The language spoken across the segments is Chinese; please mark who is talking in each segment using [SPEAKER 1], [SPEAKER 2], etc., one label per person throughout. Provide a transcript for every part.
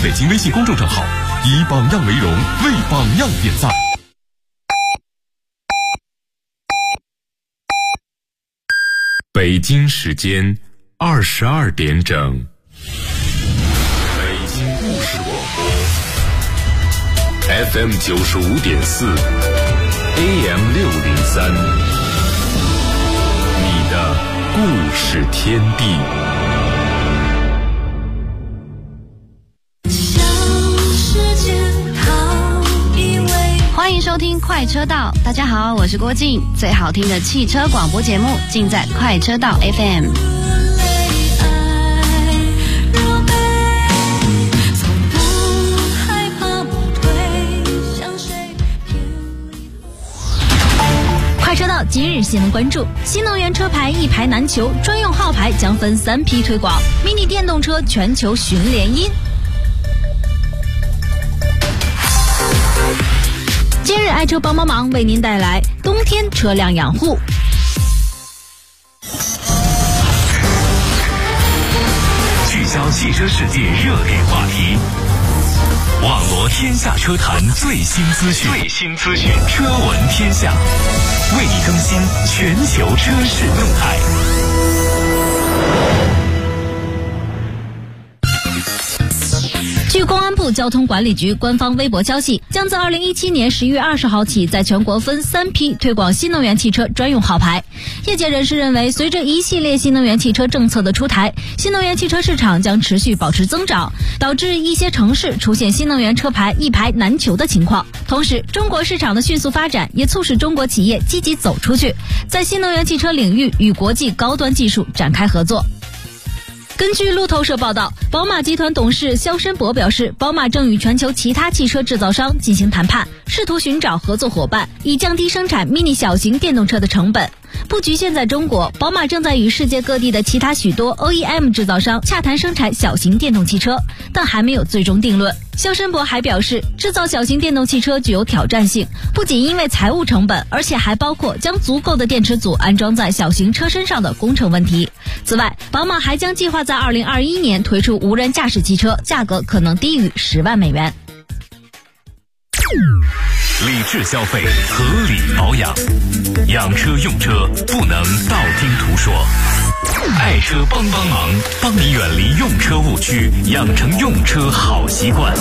[SPEAKER 1] 北京微信公众账号，以榜样为荣，为榜样点赞。北京时间22点整，北京故事广播 FM 95.4 AM 603，你的故事天地。
[SPEAKER 2] 欢迎收听快车道，大家好，我是郭静，最好听的汽车广播节目尽在快车道 FM。
[SPEAKER 3] 快车道今日新闻关注：新能源车牌一牌难求，专用号牌将分3批推广，mini 电动车全球寻联姻。今日爱车帮帮忙为您带来冬天车辆养护。
[SPEAKER 4] 聚焦汽车世界热点话题，网罗天下车坛最新资讯，车闻天下，为你更新全球车市动态。
[SPEAKER 3] 据公安部交通管理局官方微博消息，将自2017年11月20号起，在全国分3批推广新能源汽车专用号牌。业界人士认为，随着一系列新能源汽车政策的出台，新能源汽车市场将持续保持增长，导致一些城市出现新能源车牌一牌难求的情况。同时，中国市场的迅速发展也促使中国企业积极走出去，在新能源汽车领域与国际高端技术展开合作。根据路透社报道，宝马集团董事肖申博表示，宝马正与全球其他汽车制造商进行谈判，试图寻找合作伙伴，以降低生产 mini 小型电动车的成本。不局限在中国，宝马正在与世界各地的其他许多 OEM 制造商洽谈生产小型电动汽车，但还没有最终定论。肖申博还表示，制造小型电动汽车具有挑战性，不仅因为财务成本，而且还包括将足够的电池组安装在小型车身上的工程问题。此外，宝马还将计划在2021年推出无人驾驶汽车，价格可能低于10万美元。
[SPEAKER 4] 理智消费，合理保养，养车用车不能道听途说。爱车帮帮忙，帮你远离用车误区，养成用车好习惯。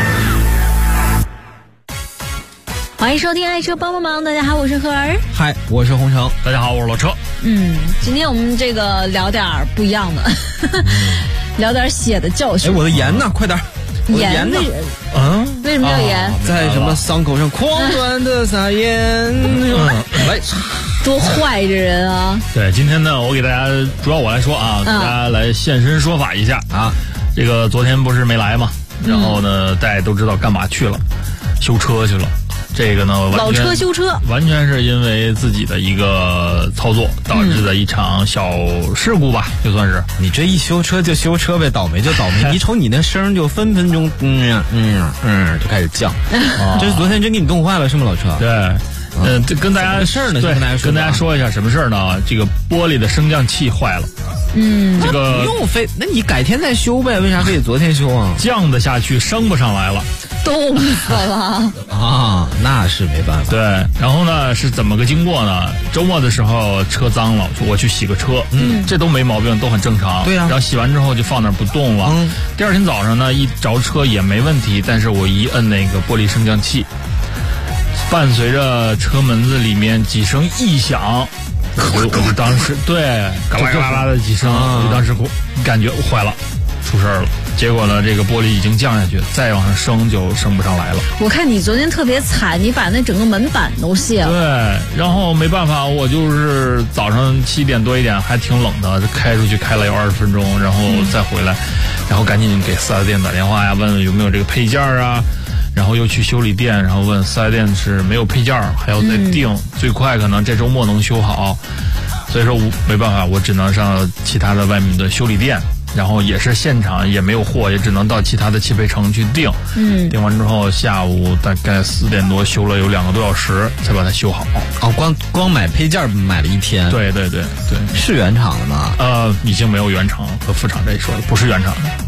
[SPEAKER 3] 欢迎收听爱车帮帮忙，大家好，我是何儿。
[SPEAKER 5] 嗨，我是洪城。
[SPEAKER 6] 大家好，我是老车。
[SPEAKER 3] 今天我们这个聊点不一样的，聊点血的教训。
[SPEAKER 5] 哎，我的盐呢？快点！
[SPEAKER 3] 盐呢？为什么要盐？
[SPEAKER 5] 在什么伤口上狂乱的撒盐？来，
[SPEAKER 3] 多坏这人啊！
[SPEAKER 6] 对，今天呢，我给大家主要我来说啊，大家来现身说法一下啊。这个昨天不是没来嘛，然后呢，大家都知道干嘛去了，修车去了。这个呢，
[SPEAKER 3] 老车修车，
[SPEAKER 6] 完全是因为自己的一个操作导致的一场小事故吧，就算是。
[SPEAKER 5] 你这一修车就修车呗，倒霉就倒霉。你瞅你那声就分分钟就开始降。这是昨天真给你冻坏了是吗，老车？
[SPEAKER 6] 对。这跟大家
[SPEAKER 5] 事儿呢，
[SPEAKER 6] 跟大家说一下什么事儿呢？这个玻璃的升降器坏了。这个
[SPEAKER 5] 不用非，那你改天再修呗，为啥非得昨天修啊？
[SPEAKER 6] 降得下去，升不上来了，
[SPEAKER 3] 冻死了
[SPEAKER 5] 啊！那是没办法。
[SPEAKER 6] 对，然后呢是怎么个经过呢？周末的时候车脏了，我去洗个车，这都没毛病，都很正常。
[SPEAKER 5] 对呀。
[SPEAKER 6] 然后洗完之后就放那儿不动了。第二天早上呢，一着车也没问题，但是我一摁那个玻璃升降器，伴随着车门子里面几声异响。我就当时对嘎啦嘎啦的几声，我就当时感觉坏了，出事了。结果呢，这个玻璃已经降下去，再往上升就升不上来了。
[SPEAKER 3] 我看你昨天特别惨，你把那整个门板都卸了。
[SPEAKER 6] 对，然后没办法，我就是早上7点多一点还挺冷的，就开出去开了有20分钟，然后再回来，然后赶紧给4S店打电话呀，问问有没有这个配件啊。然后又去修理店，然后问4S店是没有配件，还要再订，最快可能这周末能修好。所以说没办法，我只能上其他的外面的修理店，然后也是现场也没有货，也只能到其他的汽配城去订。订完之后下午大概4点多修了有2个多小时才把它修好。
[SPEAKER 5] 光买配件买了1天。
[SPEAKER 6] 对，
[SPEAKER 5] 是原厂的吗？
[SPEAKER 6] 已经没有原厂和副厂这一说了，不是原厂的。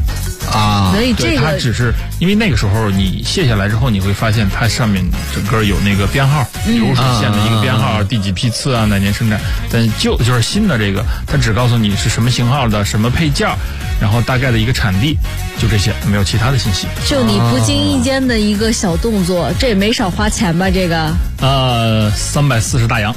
[SPEAKER 5] 啊。
[SPEAKER 3] 所以
[SPEAKER 6] 对，它只是因为那个时候你卸下来之后，你会发现它上面整个有那个编号，流水线的一个编号，第几批次啊，哪年生产。但就是新的这个，它只告诉你是什么型号的，什么配件，然后大概的一个产地，就这些，没有其他的信息。
[SPEAKER 3] 就你不经意间的一个小动作，这也没少花钱吧？这个
[SPEAKER 6] 340大洋。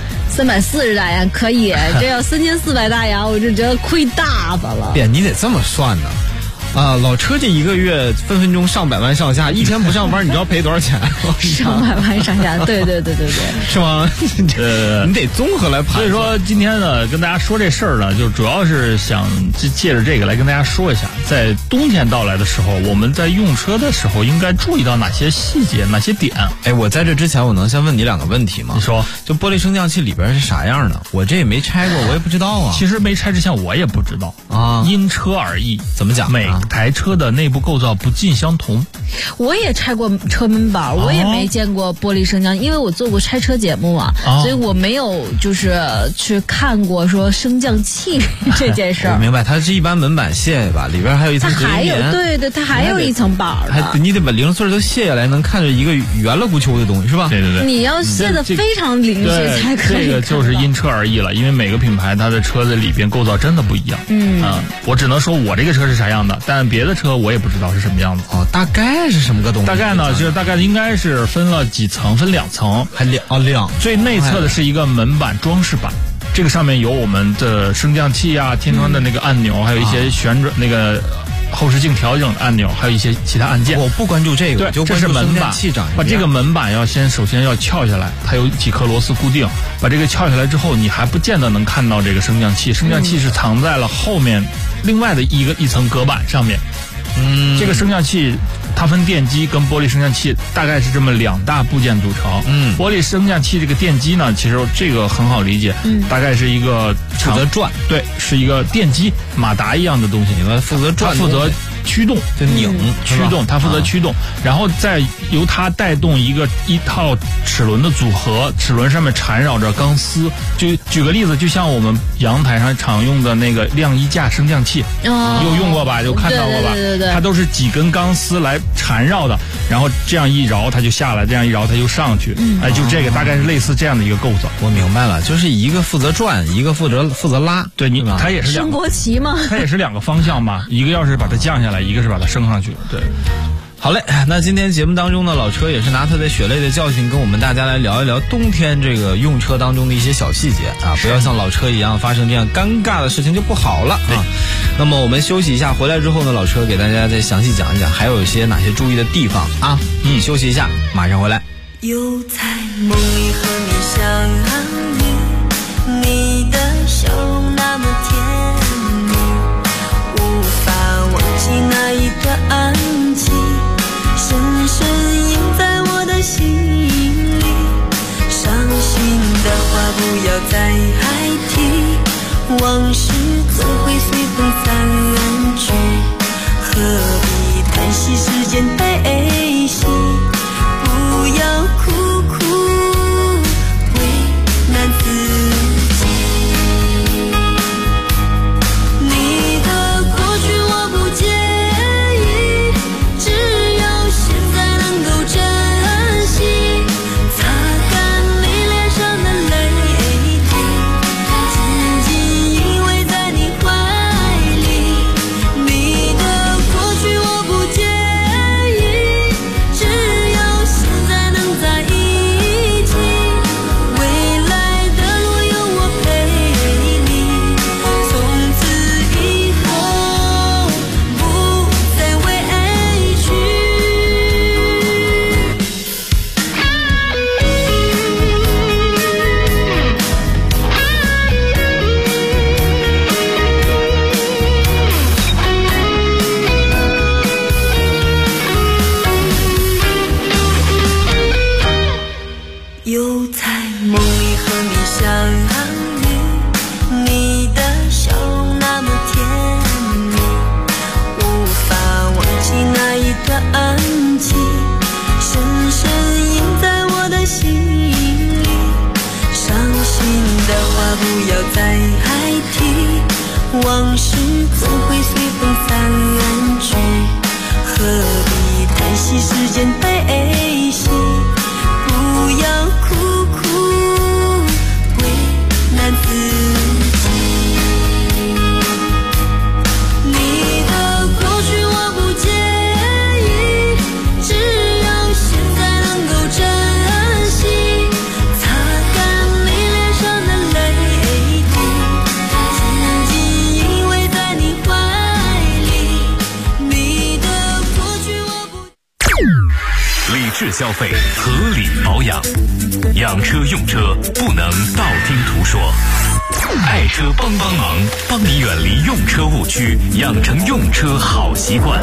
[SPEAKER 3] 340大洋可以，这要3400大洋，我就觉得亏大发了。
[SPEAKER 5] 别，你得这么算呢。老车这一个月分分钟上百万上下，一天不上班，你知道赔多少钱？
[SPEAKER 3] 上百万上下，对，
[SPEAKER 5] 是吗？你得综合来盘。
[SPEAKER 6] 所以说今天呢，跟大家说这事儿呢，就主要是想借着这个来跟大家说一下，在冬天到来的时候，我们在用车的时候应该注意到哪些细节、哪些点。
[SPEAKER 5] 哎，我在这之前，我能先问你2个问题吗？
[SPEAKER 6] 你说，
[SPEAKER 5] 就玻璃升降器里边是啥样的？我这也没拆过，我也不知道啊。
[SPEAKER 6] 其实没拆之前我也不知道啊，因车而异。
[SPEAKER 5] 怎么讲？
[SPEAKER 6] 每台车的内部构造不尽相同。
[SPEAKER 3] 我也拆过车门板，我也没见过玻璃升降，因为我做过拆车节目嘛，所以我没有就是去看过说升降器这件事儿。
[SPEAKER 5] 我明白，它是一般门板卸吧，里边还有一层隔音棉。
[SPEAKER 3] 对，它还有一层板的。
[SPEAKER 5] 你得把零碎都卸下来，能看着一个圆了咕秋的东西，是吧？
[SPEAKER 6] 对。
[SPEAKER 3] 你要卸的非常零碎才可以。
[SPEAKER 6] 这个就是因车而异了，因为每个品牌它的车子里边构造真的不一样。我只能说我这个车是啥样的，但别的车我也不知道是什么样子。
[SPEAKER 5] 大概是什么个东西？
[SPEAKER 6] 大概呢，就是大概应该是分了几层，分2层，
[SPEAKER 5] 还两。
[SPEAKER 6] 最内侧的是一个门板装饰板，这个上面有我们的升降器啊、天窗的那个按钮，还有一些旋转那个后视镜调整的按钮，还有一些其他按键。
[SPEAKER 5] 我不关注这个，
[SPEAKER 6] 对，这是门板。把这个门板首先要撬下来，它有几颗螺丝固定。把这个撬下来之后，你还不见得能看到这个升降器，升降器是藏在了后面另外的一层隔板上面。这个升降器它分电机跟玻璃升降器，大概是这么2大部件组成。玻璃升降器这个电机呢，其实这个很好理解，大概是一个
[SPEAKER 5] 负责转，
[SPEAKER 6] 对，是一个电机马达一样的东西，
[SPEAKER 5] 你们负责转，
[SPEAKER 6] 负责驱动，
[SPEAKER 5] 就拧
[SPEAKER 6] 驱动，它负责驱动，然后再由它带动一套齿轮的组合，齿轮上面缠绕着钢丝。就举个例子，就像我们阳台上常用的那个晾衣架升降器，有用过吧？有看到过吧？
[SPEAKER 3] 对，
[SPEAKER 6] 它都是几根钢丝来缠绕的，然后这样一摇它就下来，这样一摇它就上去。就这个大概是类似这样的一个构造。
[SPEAKER 5] 我明白了，就是一个负责转，一个负责拉。
[SPEAKER 6] 对，它也是
[SPEAKER 3] 升国旗吗？
[SPEAKER 6] 它也是2个方向嘛，一个要是把它降下来，一个是把它升上去。对。
[SPEAKER 5] 好嘞，那今天节目当中呢，老车也是拿他的血泪的教训跟我们大家来聊一聊冬天这个用车当中的一些小细节啊，不要像老车一样发生这样尴尬的事情就不好了啊。那么我们休息一下，回来之后呢，老车给大家再详细讲一讲还有一些哪些注意的地方啊。休息一下，马上回来。
[SPEAKER 7] 又在梦里和你相遇，你的笑容那么甜蜜，无法忘记那一段情，深深印在我的心里。伤心的话不要再提，往事总会随风散远去，何必叹息时间悲喜，不要苦苦为难自己。你的过去我不介意，只要现在能够珍惜，擦干你脸上的泪滴，仅仅因为在你怀里。你的过去
[SPEAKER 4] 智消费，合理保养。养车用车不能道听途说，爱车帮忙，帮你远离用车误区，养成用车好习惯。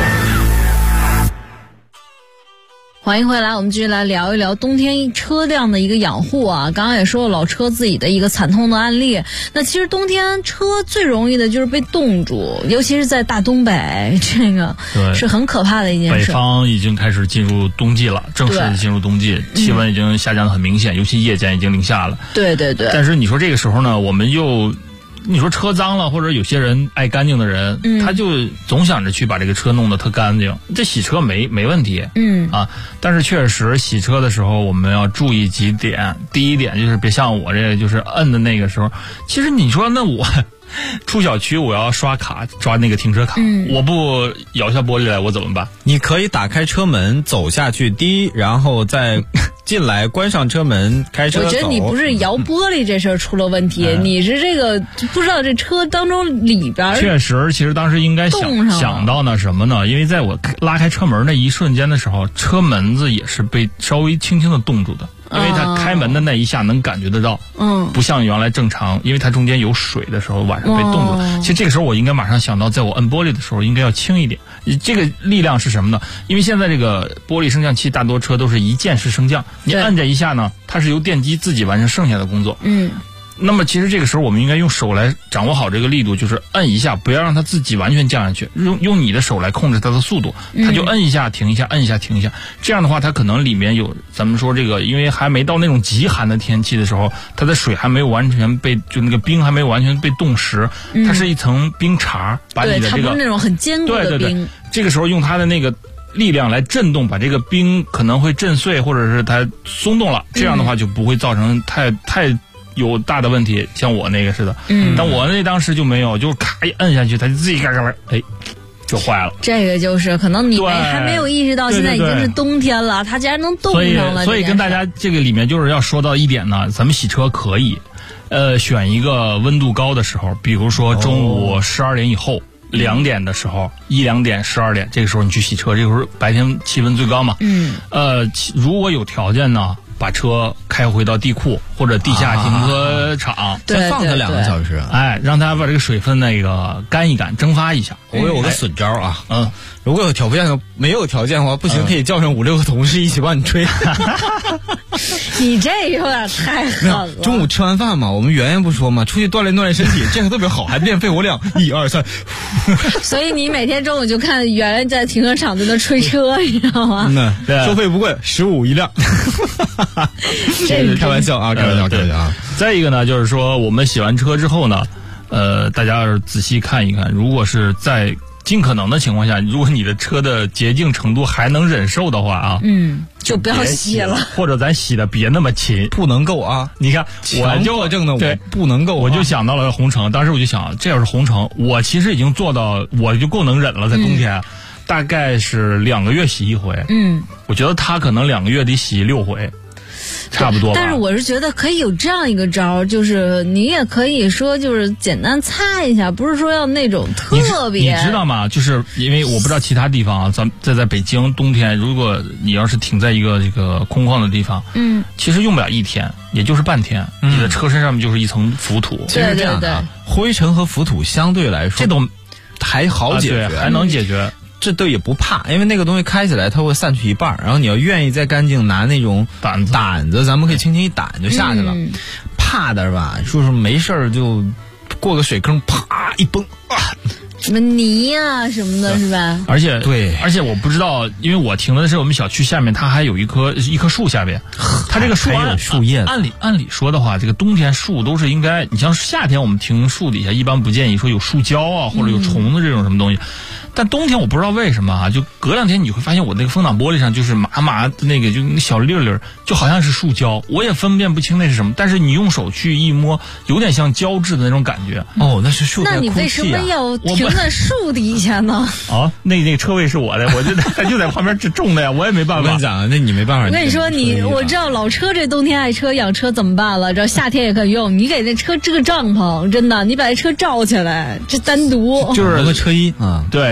[SPEAKER 3] 欢迎回来，我们继续来聊一聊冬天车辆的一个养护啊。刚刚也说了老车自己的一个惨痛的案例。那其实冬天车最容易的就是被冻住，尤其是在大东北，这个是很可怕的一件事。
[SPEAKER 6] 北方已经开始进入冬季了，正式进入冬季，气温已经下降得很明显，尤其夜间已经零下了。
[SPEAKER 3] 对对对。
[SPEAKER 6] 但是你说这个时候呢，我们又。你说车脏了，或者有些人爱干净的人，他就总想着去把这个车弄得特干净。这洗车没问题，但是确实洗车的时候我们要注意几点。第一点就是别像我这个就是摁的那个时候，其实你说那我出小区我要刷卡抓那个停车卡，我不摇下玻璃来我怎么办？
[SPEAKER 5] 你可以打开车门走下去滴，然后再进来关上车门开车走。
[SPEAKER 3] 我觉得你不是摇玻璃这事儿出了问题，你是这个不知道这车当中里边
[SPEAKER 6] 确实，其实当时应该想到呢什么呢？因为在我拉开车门那一瞬间的时候，车门子也是被稍微轻轻的冻住的。因为它开门的那一下能感觉得到，不像原来正常，因为它中间有水的时候晚上被冻住。其实这个时候我应该马上想到，在我摁玻璃的时候应该要轻一点。这个力量是什么呢？因为现在这个玻璃升降器大多车都是一键式升降，你摁这一下呢，它是由电机自己完成剩下的工作。那么其实这个时候我们应该用手来掌握好这个力度，就是摁一下，不要让它自己完全降下去，用你的手来控制它的速度，它就摁一下停一下，摁一下停一下。这样的话它可能里面有咱们说这个，因为还没到那种极寒的天气的时候，它的水还没有完全被就那个冰还没有完全被冻实，它是一层冰碴，把你的这个
[SPEAKER 3] 对，它不是那种很坚固的冰。
[SPEAKER 6] 对，这个时候用它的那个力量来震动，把这个冰可能会震碎，或者是它松动了，这样的话就不会造成太有大的问题，像我那个似的。但我那当时就没有，就是咔一摁下去，它就自己嘎嘎就坏了。
[SPEAKER 3] 这个就是可能你还没有意识到，现在已经是冬天了，它竟然能冻上了。
[SPEAKER 6] 所以跟大家这个里面就是要说到一点呢，咱们洗车可以，选一个温度高的时候，比如说中午12点以后。2点的时候，1、2点、12点，这个时候你去洗车，这个时候白天气温最高嘛。如果有条件呢，把车开回到地库或者地下停车场，
[SPEAKER 5] 再放它2个小时，
[SPEAKER 6] 让它把这个水分那个干一干，蒸发一下。
[SPEAKER 5] 我有个损招啊，如果有条件没有条件的话，不行可以叫上5、6个同事一起帮你吹。
[SPEAKER 3] 你这有点太狠了。
[SPEAKER 5] 中午吃完饭嘛，我们圆圆不说嘛，出去锻炼锻炼身体，这个特别好，还练肺活量，1、2、3。
[SPEAKER 3] 所以你每天中午就看圆圆在停车场在那吹车，你知道吗？
[SPEAKER 5] 收费不贵，15一辆。这是开玩笑啊，开玩笑啊。
[SPEAKER 6] 再一个呢，就是说我们洗完车之后呢，大家要是仔细看一看，如果是在尽可能的情况下，如果你的车的洁净程度还能忍受的话啊，
[SPEAKER 3] 就不要洗了，
[SPEAKER 6] 或者咱洗的别那么勤，
[SPEAKER 5] 不能够啊。
[SPEAKER 6] 你看，我就
[SPEAKER 5] 证的我不能够，
[SPEAKER 6] 我就想到了红橙，当时我就想，这要是红橙，我其实已经做到，我就够能忍了，在冬天。大概是2个月洗一回，我觉得他可能2个月得洗6回。差不多吧。
[SPEAKER 3] 但是我是觉得可以有这样一个招，就是你也可以说就是简单擦一下，不是说要那种特别。
[SPEAKER 6] 你知道吗？就是因为我不知道其他地方啊，咱在北京冬天，如果你要是停在一个这个空旷的地方，其实用不了1天，也就是半天，你的车身上面就是一层浮土。
[SPEAKER 5] 其实这样啊，灰尘和浮土相对来说
[SPEAKER 6] 这都
[SPEAKER 5] 还好解决，
[SPEAKER 6] 还能解决。
[SPEAKER 5] 这都也不怕，因为那个东西开起来它会散去一半，然后你要愿意再干净，拿那种掸子，咱们可以轻轻一掸就下去了。怕的是吧？就是没事儿就过个水坑，啪一崩啊，
[SPEAKER 3] 什么泥呀什么的，是吧？
[SPEAKER 6] 而且我不知道，因为我停的是我们小区下面，它还有一棵树下边，它这个树
[SPEAKER 5] 还有树叶。
[SPEAKER 6] 按理说的话，这个冬天树都是应该，你像夏天我们停树底下，一般不建议说有树胶啊或者有虫子这种什么东西。但冬天我不知道为什么啊，就隔2天你会发现我那个风挡玻璃上就是麻那个就那小粒粒，就好像是树胶，我也分辨不清那是什么。但是你用手去一摸，有点像胶质的那种感觉。
[SPEAKER 5] 哦，那是树在
[SPEAKER 3] 空气啊。那你为什么要停在树底下呢？
[SPEAKER 6] 啊，那车位是我的，我就在旁边种的呀，我也没办法。
[SPEAKER 5] 我跟你讲，那你没办法。
[SPEAKER 3] 我跟你说，我知道老车这冬天爱车养车怎么办了？这夏天也可以用，你给那车支个帐篷，真的，你把那车罩起来，这单独
[SPEAKER 6] 就是
[SPEAKER 5] 个车衣啊，
[SPEAKER 6] 对。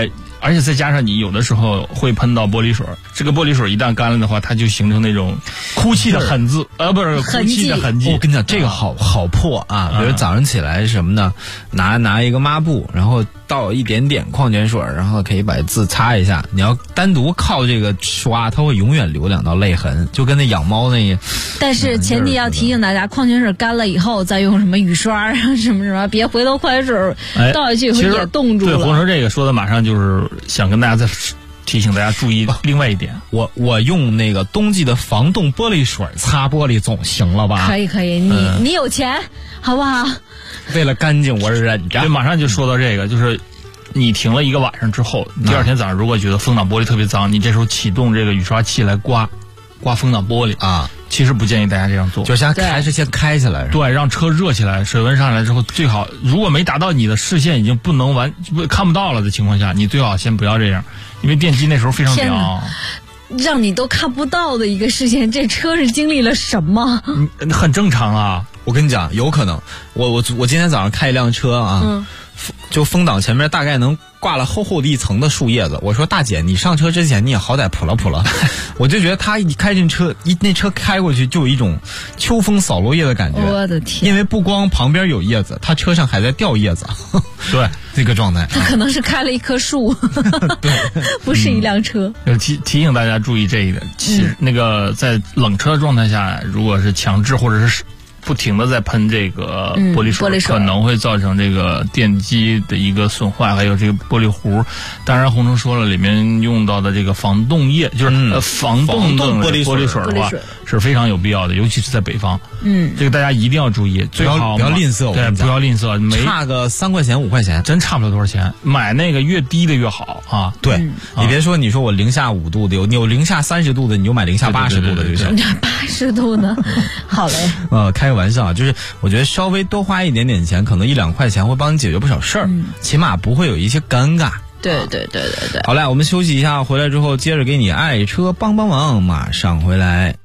[SPEAKER 6] 而且再加上你有的时候会喷到玻璃水，这个玻璃水一旦干了的话，它就形成那种哭泣的痕迹，不是哭泣的痕迹。
[SPEAKER 5] 我跟你讲，这个好破啊！比如早上起来什么呢？拿一个抹布，然后倒一点点矿泉水，然后可以把字擦一下。你要单独靠这个刷，它会永远留2道泪痕，就跟那养猫那个。
[SPEAKER 3] 但是前提要提醒大家，矿泉水干了以后再用什么雨刷啊什么，别回头矿泉水倒下去会也冻住了。
[SPEAKER 6] 对，红绳这个说的马上就是想跟大家再提醒大家注意另外一点，
[SPEAKER 5] 我用那个冬季的防冻玻璃水擦玻璃总行了吧？
[SPEAKER 3] 可以，你有钱好不好？
[SPEAKER 5] 为了干净我忍着。
[SPEAKER 6] 对，马上就说到这个，就是你停了一个晚上之后，第二天早上如果觉得风挡玻璃特别脏，你这时候启动这个雨刷器来刮风挡玻璃啊。其实不建议大家这样做，
[SPEAKER 5] 就还是先开起来，
[SPEAKER 6] 对，让车热起来，水温上来之后，最好如果没达到你的视线已经看不到了的情况下，你最好先不要这样，因为电机那时候非常凉，
[SPEAKER 3] 让你都看不到的一个视线，这车是经历了什么？
[SPEAKER 6] 很正常啊，
[SPEAKER 5] 我跟你讲，有可能，我今天早上开一辆车啊，就风挡前面大概能挂了厚的一层的树叶子。我说大姐，你上车之前你也好歹扑了，我就觉得他一开进车，那车开过去就有一种秋风扫落叶的感觉。
[SPEAKER 3] 我的天！
[SPEAKER 5] 因为不光旁边有叶子，他车上还在掉叶子。
[SPEAKER 6] 对，
[SPEAKER 5] 这个状态，
[SPEAKER 3] 他可能是开了一棵树，
[SPEAKER 5] 对，
[SPEAKER 3] 不是一辆车。
[SPEAKER 6] 提醒大家注意这一点。其实那个在冷车状态下，如果是强制或者是不停的在喷这个玻璃水，可能会造成这个电机的一个损坏，还有这个玻璃糊。当然，红绳说了，里面用到的这个防冻液，就是防冻玻璃水的话，是非常有必要的，尤其是在北方。这个大家一定要注意，最好
[SPEAKER 5] 不要吝啬，
[SPEAKER 6] 对，不要吝啬，
[SPEAKER 5] 差个3块钱5块钱，
[SPEAKER 6] 真差不了多少钱。买那个越低的越好啊！
[SPEAKER 5] 对，你别说，你说我零下5度的，有零下30度的，你就买零下80度的就行。
[SPEAKER 3] 80度呢？好嘞。
[SPEAKER 5] 开个玩笑，就是我觉得稍微多花一点点钱，可能1-2块钱会帮你解决不少事儿，起码不会有一些尴尬。
[SPEAKER 3] 对。
[SPEAKER 5] 好嘞，我们休息一下，回来之后接着给你爱车帮忙，马上回来。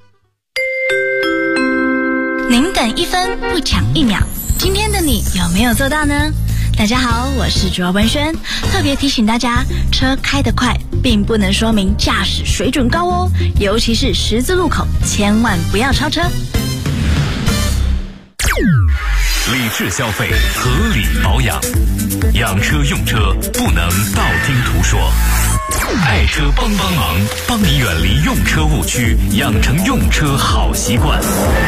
[SPEAKER 2] 您等1分不抢1秒，今天的你有没有做到呢？大家好，我是主播文轩，特别提醒大家，车开得快并不能说明驾驶水准高哦，尤其是十字路口，千万不要超车。
[SPEAKER 4] 理智消费，合理保养，养车用车不能道听途说。爱车帮忙，帮你远离用车误区，养成用车好习惯。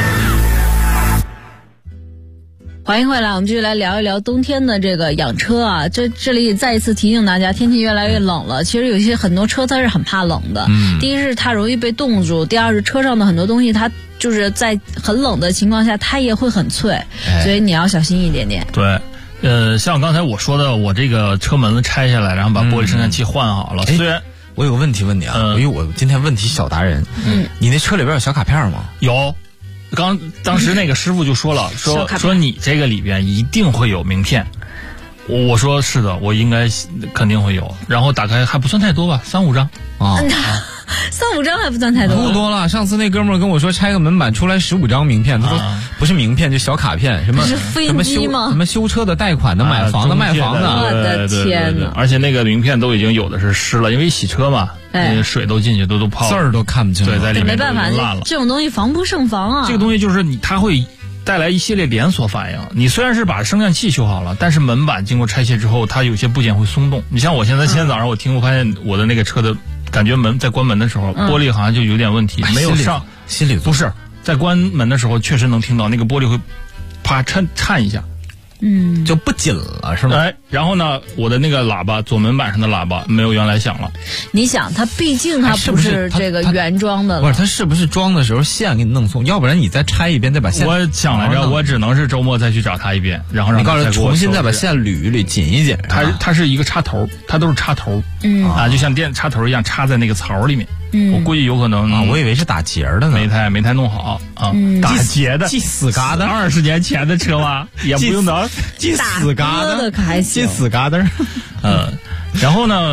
[SPEAKER 3] 欢迎回来，我们继续来聊一聊冬天的这个养车啊。这里再一次提醒大家，天气越来越冷了。其实有很多车它是很怕冷的。第一是它容易被冻住，第二是车上的很多东西它就是在很冷的情况下它也会很脆，所以你要小心一点点。
[SPEAKER 6] 对，像刚才我说的，我这个车门子拆下来，然后把玻璃升降器换好了。虽然
[SPEAKER 5] 我有个问题问你啊，因为我今天问题小达人，你那车里边有小卡片吗？
[SPEAKER 6] 有。当时那个师傅就说了，说你这个里边一定会有名片。我说是的，我应该肯定会有。然后打开还不算太多吧，3-5张啊。
[SPEAKER 3] 3-5张还不算太多，
[SPEAKER 5] 不多了。上次那哥们儿跟我说拆个门板出来15张名片，他说不是名片就小卡片，什么什么修车的、贷款的、买房的、卖房的。
[SPEAKER 3] 我的天哪！
[SPEAKER 6] 而且那个名片都已经有的是湿了，因为洗车嘛，水都进去都泡了，
[SPEAKER 5] 字儿都看不清。
[SPEAKER 6] 对，在里面
[SPEAKER 3] 没办法，
[SPEAKER 6] 烂了。
[SPEAKER 3] 这种东西防不胜防啊。
[SPEAKER 6] 这个东西就是它会带来一系列连锁反应。你虽然是把升降器修好了，但是门板经过拆卸之后，它有些部件会松动。你像我今天早上我发现我的那个车的感觉门在关门的时候，玻璃好像就有点问题，没有上。
[SPEAKER 5] 心里
[SPEAKER 6] 不是在关门的时候，确实能听到那个玻璃会啪颤一下。
[SPEAKER 5] 就不紧了是吗？
[SPEAKER 6] 然后呢，我的那个喇叭，左门板上的喇叭没有原来响了。
[SPEAKER 3] 你想，它毕竟它不是这个原装的了，
[SPEAKER 5] 不是它是不是装的时候线给你弄松？要不然你再拆一遍，再把线。
[SPEAKER 6] 我想来着，我只能是周末再去找他一遍，然后让他
[SPEAKER 5] 重新再把线捋一捋，紧一紧。
[SPEAKER 6] 它是一个插头，它都是插头，就像电插头一样插在那个槽里面。我估计有可能
[SPEAKER 5] 我以为是打结的呢，
[SPEAKER 6] 没太弄好啊，打结的，
[SPEAKER 5] 系死疙瘩
[SPEAKER 6] ，20年前的车嘛，也不用能
[SPEAKER 5] 系死疙瘩
[SPEAKER 3] 可还行，
[SPEAKER 5] 系死疙瘩。
[SPEAKER 6] 然后呢，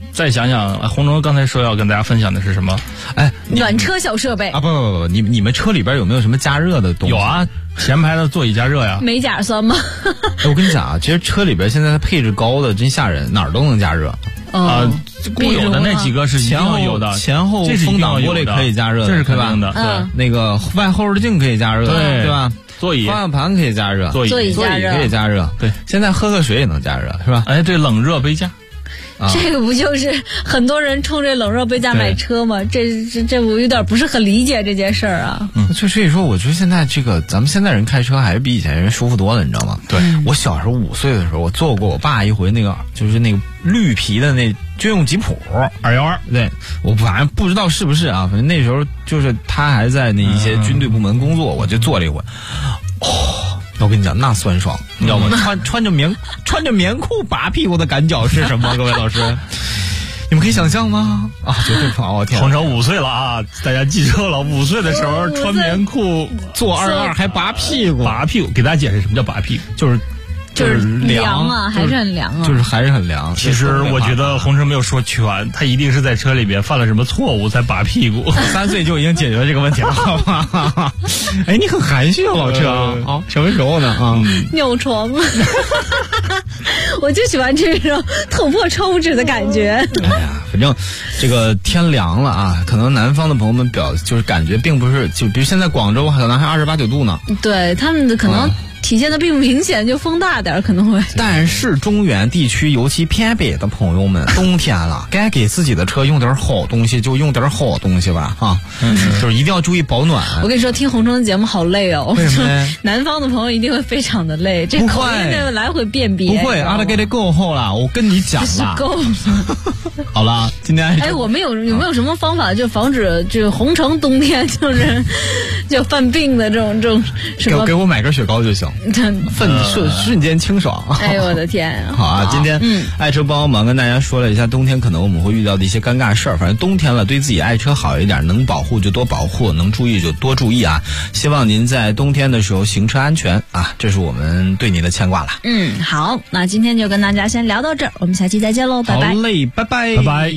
[SPEAKER 6] 再想想，红中刚才说要跟大家分享的是什么？
[SPEAKER 5] 哎，
[SPEAKER 3] 暖车小设备
[SPEAKER 5] 啊，不，你们车里边有没有什么加热的东西？
[SPEAKER 6] 有啊，前排的座椅加热呀。
[SPEAKER 3] 美甲酸吗？
[SPEAKER 5] 我跟你讲啊，其实车里边现在配置高的真吓人，哪儿都能加热。
[SPEAKER 6] 固有的那几个是一定要有的，
[SPEAKER 5] 前后风挡玻璃可以加热，
[SPEAKER 6] 这是肯定
[SPEAKER 5] 的。
[SPEAKER 6] 对，
[SPEAKER 5] 那个外后视镜可以加热，对吧？
[SPEAKER 6] 座椅、
[SPEAKER 5] 方向盘可以加热，
[SPEAKER 6] 座椅
[SPEAKER 3] 加热
[SPEAKER 5] 可以加热。
[SPEAKER 6] 对，
[SPEAKER 5] 现在喝水也能加热，是吧？
[SPEAKER 6] 哎，对，冷热杯架。
[SPEAKER 3] 这个不就是很多人冲这冷热杯架买车吗？这我有点不是很理解这件事儿啊。
[SPEAKER 5] 所以说，我觉得现在咱们现在人开车还是比以前人舒服多了，你知道吗？
[SPEAKER 6] 对，
[SPEAKER 5] 我小时候5岁的时候，我坐过我爸一回那个就是那个绿皮的那军用吉普212，对，我反正不知道是不是啊，反正那时候就是他还在那一些军队部门工作，我就坐了一回。我跟你讲，那酸爽，你知道吗？穿着棉裤拔屁股的感觉是什么？各位老师，你们可以想象吗？啊，绝对不好！天，
[SPEAKER 6] 红潮5岁了啊，大家记住了，5岁的时候穿棉裤
[SPEAKER 5] 坐212还拔屁股，
[SPEAKER 6] 给大家解释什么叫拔屁股，
[SPEAKER 3] 就是凉啊，还是很凉啊，
[SPEAKER 5] 就是还是很凉。
[SPEAKER 6] 其实我觉得红尘没有说全，他一定是在车里边犯了什么错误才拔屁股。
[SPEAKER 5] 3岁就已经解决这个问题了，好吗？哎，你很含蓄啊，老车啊，什么时候呢？啊，
[SPEAKER 3] 尿床，我就喜欢这种捅破窗户纸的感觉。
[SPEAKER 5] 哎呀，反正这个天凉了啊，可能南方的朋友们就是感觉并不是，就比如现在广州可能还28、9度呢。
[SPEAKER 3] 对，他们的可能体现的并不明显，就风大点可能会。
[SPEAKER 5] 但是中原地区尤其偏北的朋友们，冬天了，该给自己的车用点好东西就用点好东西吧，哈，就是一定要注意保暖。
[SPEAKER 3] 我跟你说，听红中的节目好累哦。
[SPEAKER 5] 为什么？
[SPEAKER 3] 南方的朋友一定会非常的累，这口音的来回辨别。
[SPEAKER 5] 不会，阿拉给的够厚了，我跟你讲了。
[SPEAKER 3] 够了。
[SPEAKER 5] 好了，今天
[SPEAKER 3] 我们有没有什么方法就防止就红城冬天就犯病的这种什么？
[SPEAKER 5] 给我买根雪糕就行。瞬间清爽。
[SPEAKER 3] 哎呦我的天！
[SPEAKER 5] 好啊，今天爱车帮忙跟大家说了一下冬天可能我们会遇到的一些尴尬事儿。反正冬天了，对自己爱车好一点，能保护就多保护，能注意就多注意啊。希望您在冬天的时候行车安全啊，这是我们对您的牵挂了。
[SPEAKER 3] 好，那今天就跟大家先聊到这儿，我们下期再见喽，拜拜。
[SPEAKER 5] 好嘞，拜拜，
[SPEAKER 6] 拜拜。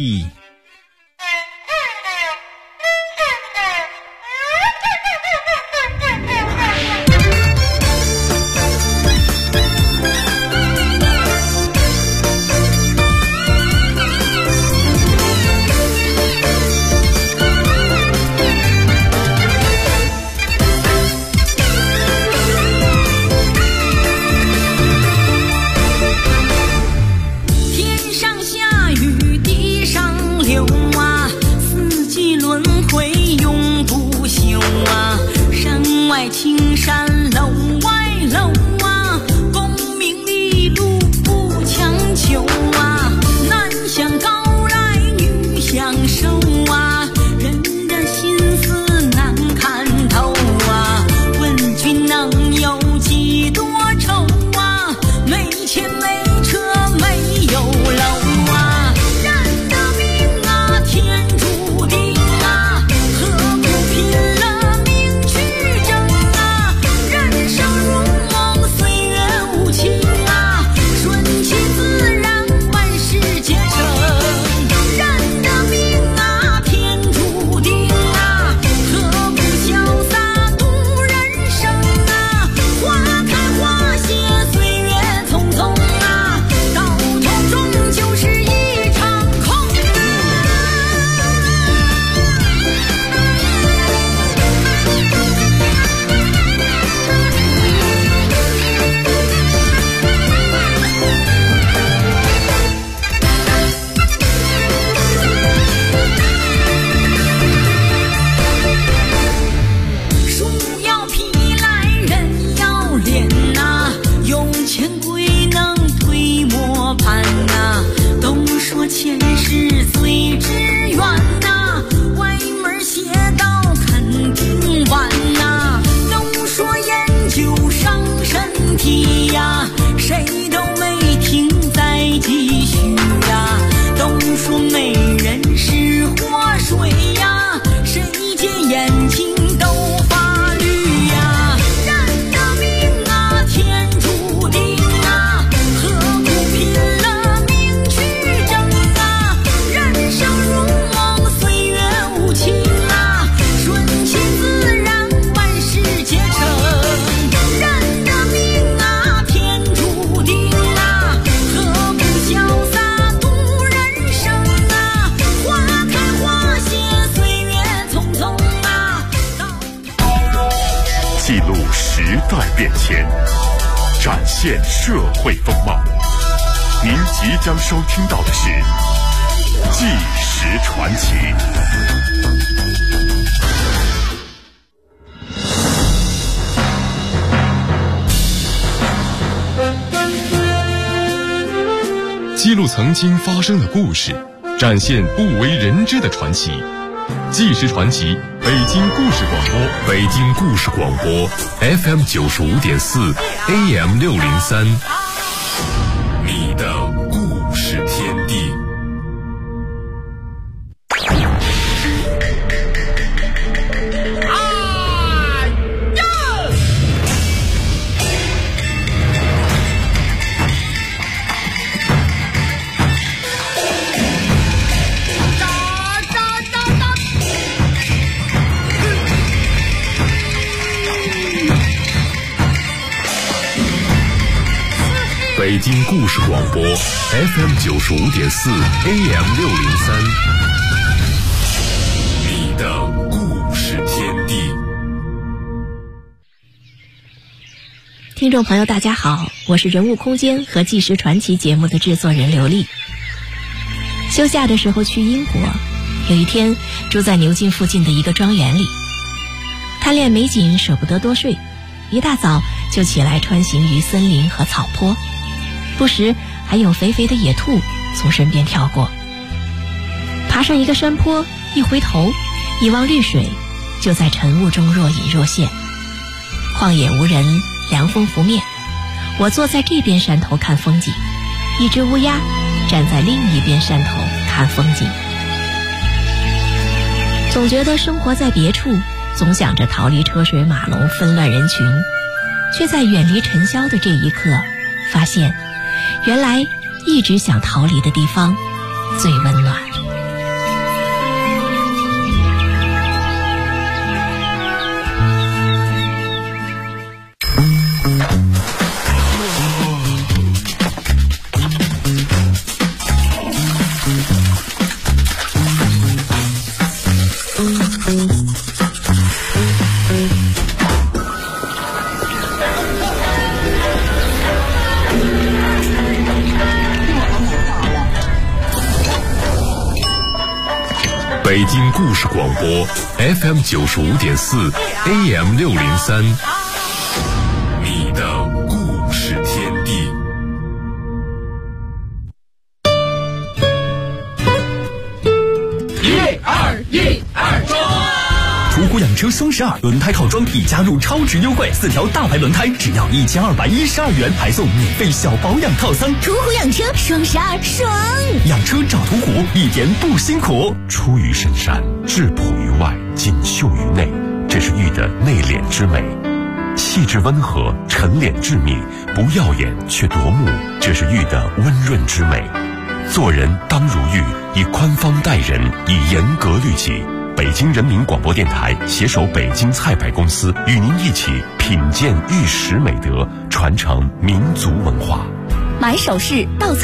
[SPEAKER 7] 天上下雨，地上
[SPEAKER 1] 代变迁，展现社会风貌。您即将收听到的是《纪实传奇》。记录曾经发生的故事，展现不为人知的传奇。纪实传奇，北京故事广播，北京故事广播 FM 95.4 AM 603，你的故事天地。北京故事广播 FM 95.4 AM 603，你的故事天地。
[SPEAKER 8] 听众朋友大家好，我是人物空间和纪实传奇节目的制作人刘丽。休假的时候去英国，有一天住在牛津附近的一个庄园里，贪恋美景舍不得多睡，一大早就起来穿行于森林和草坡，不时还有肥肥的野兔从身边跳过。爬上一个山坡，一回头一望绿水，就在晨雾中若隐若现。旷野无人，凉风拂面，我坐在这边山头看风景，一只乌鸦站在另一边山头看风景。总觉得生活在别处，总想着逃离车水马龙纷乱人群，却在远离尘嚣的这一刻发现，原来一直想逃离的地方最温暖。
[SPEAKER 1] 北京故事广播 FM 95.4 AM 603，你的故事天地。
[SPEAKER 4] 途虎养车双12轮胎套装已加入超值优惠，4条大牌轮胎只要1212元，还送免费小保养套餐。
[SPEAKER 9] 途虎养车双12爽！
[SPEAKER 4] 养车找途虎，一点不辛苦。
[SPEAKER 1] 出于深山，质朴于外，锦绣于内，这是玉的内敛之美；气质温和，沉敛致密，不耀眼却夺目，这是玉的温润之美。做人当如玉，以宽方待人，以严格律己。北京人民广播电台携手北京菜百公司，与您一起品鉴玉石美德，传承民族文化。
[SPEAKER 9] 买首饰到